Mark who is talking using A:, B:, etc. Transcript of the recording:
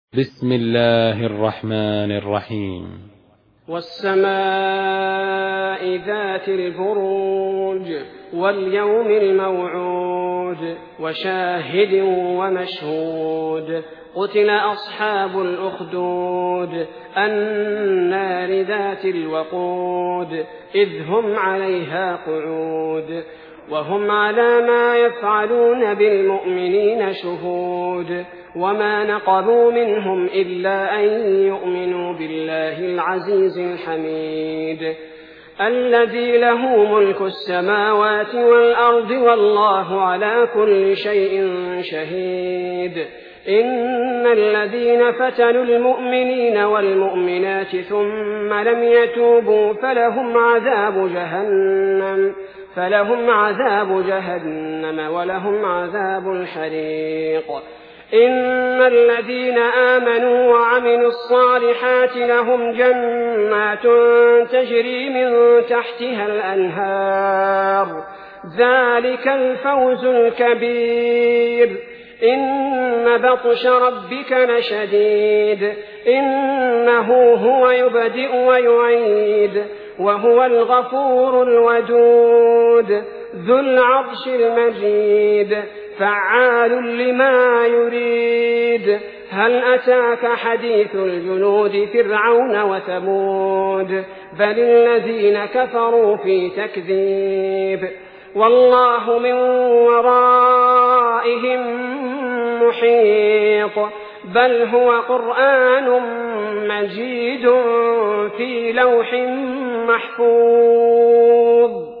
A: بسم الله الرحمن الرحيم.
B: والسماء ذات البروج واليوم الموعود وشاهد ومشهود قتل أصحاب الأخدود النار ذات الوقود إذ هم عليها قعود وهم على ما يفعلون بالمؤمنين شهود وما نقموا منهم إلا أن يؤمنوا بالله العزيز الحميد الذي له ملك السماوات والأرض والله على كل شيء شهيد إن الذين فتنوا المؤمنين والمؤمنات ثم لم يتوبوا فلهم عذاب جهنم ولهم عذاب الحريق إن الذين آمنوا وعملوا الصالحات لهم جنات تجري من تحتها الأنهار ذلك الفوز الكبير إن بطش ربك لشديد إنه هو يبدئ ويعيد وهو الغفور الودود ذو العرش المجيد فعال لما يريد هل أتاك حديث الجنود فرعون وثمود بل الذين كفروا في تكذيب والله من ورائهم محيط بل هو قرآن مجيد في لوح محفوظ.